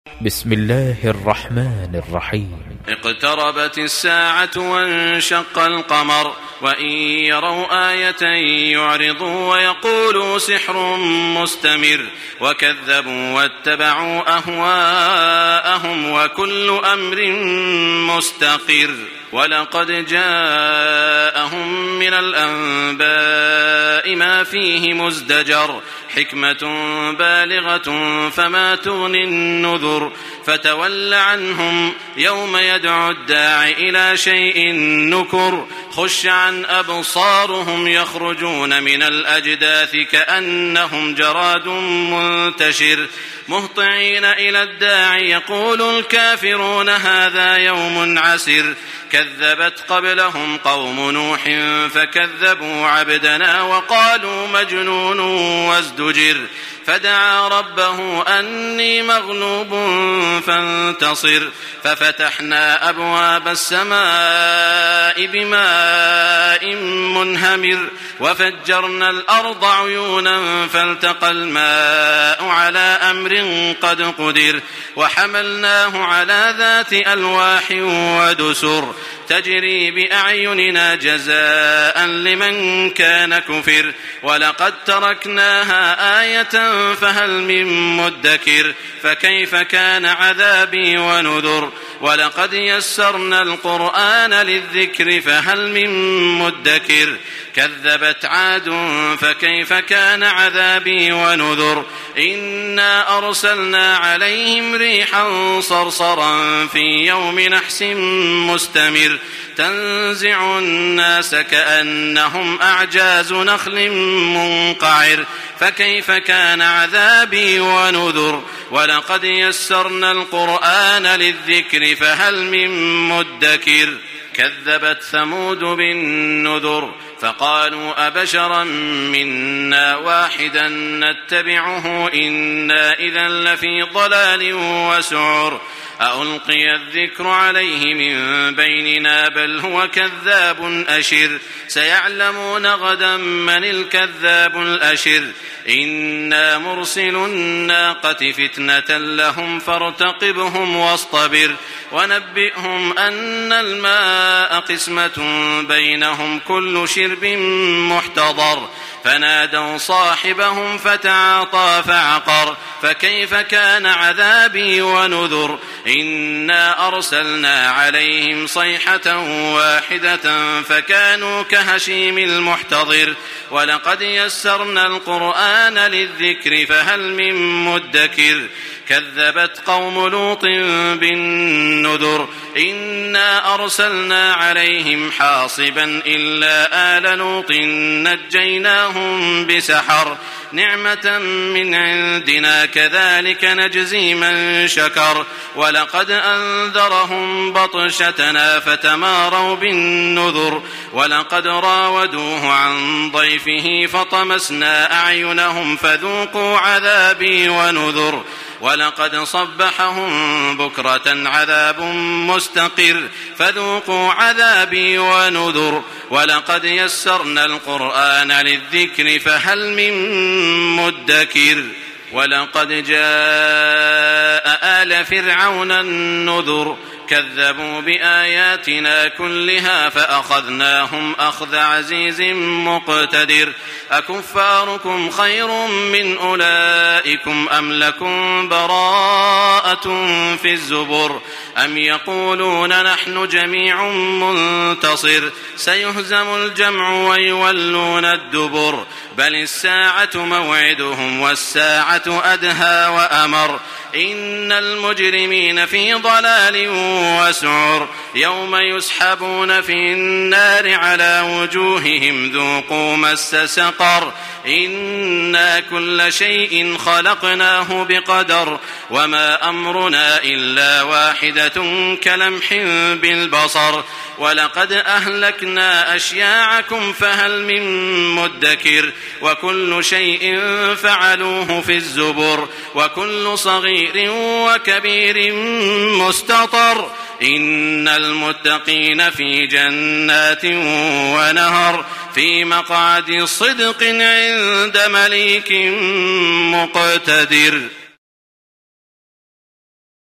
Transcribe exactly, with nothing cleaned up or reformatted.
بسم الله الرحمن الرحيم. اقتربت الساعة وانشق القمر وإن يروا آية يعرضوا ويقولوا سحر مستمر وكذبوا واتبعوا أهواءهم وكل أمر مستقر. ولقد جاءهم من الأنباء ما فيه مزدجر حكمة بالغة فما تغني النذر فتول عنهم يوم يدعو الداع إلى شيء نكر خش عن أبصارهم يخرجون من الأجداث كأنهم جراد منتشر مهطعين إلى الداع يقول الكافرون هذا يوم عسر كذبت قبلهم قوم نوح فكذبوا عبدنا وقالوا مجنون وازدجر فدعا ربه أني مغلوب فانتصر ففتحنا أبواب السماء بماء منهمر وفجرنا الأرض عيونا فالتقى الماء على أمر قد قدر وحملناه على ذات ألواح ودسر تجري بأعيننا جزاء لمن كان كفر ولقد تركناها آية فهل من مدكر فكيف كان عذابي ونذر ولقد يسرنا القرآن للذكر فهل من مدكر كذبت عاد فكيف كان عذابي ونذر إنا أرسلنا عليهم ريحا صرصرا في يوم نحس مستمر تنزع الناس كأنهم أعجاز نخل منقعر فكيف كان عذابي ونذر ولقد يسرنا القرآن للذكر فهل من مدكر كذبت ثمود بالنذر فقالوا أبشرا منا واحدا نتبعه إنا إذا لفي ضلال وسعر ألقي الذكر عليه من بيننا بل هو كذاب أشر سيعلمون غدا من الكذاب الأشر إنا مرسل الناقة فتنة لهم فارتقبهم واصطبر ونبئهم أن الماء قسمة بينهم كل شرب محتضر فنادوا صاحبهم فتعاطى فعقر فكيف كان عذابي ونذر إنا أرسلنا عليهم صيحة واحدة فكانوا كهشيم المحتضر ولقد يسرنا القرآن للذكر فهل من مدكر كذبت قوم لوط بالنذر إنا أرسلنا عليهم حاصبا إلا آل لوط نجيناهم بسحر نعمة من عندنا كذلك نجزي من شكر ولقد أنذرهم بطشتنا فتماروا بالنذر ولقد راودوه عن ضيفه فطمسنا أعينهم فذوقوا عذابي ونذر ولقد صبحهم بكرة عذاب مستقر فذوقوا عذابي ونذر ولقد يسرنا القرآن للذكر فهل من مدكر ولقد جاء آل فرعون النذر كذبوا بآياتنا كلها فأخذناهم أخذ عزيز مقتدر أكفاركم خير من أولئكم أم لكم براءة في الزبر أم يقولون نحن جميع منتصر سيهزم الجمع ويولون الدبر بل الساعة موعدهم والساعة أدهى وأمر إن المجرمين في ضلال وسعر يوم يسحبون في النار على وجوههم ذوقوا مس سقر إنا كل شيء خلقناه بقدر وما أمرنا إلا واحدة كلمح بالبصر ولقد أهلكنا أشياعكم فهل من مدكر وكل شيء فعلوه في الزبر وكل صغير وكبير مستطر إن المتقين في جنات ونهر في مقعد صدق عند مليك مقتدر.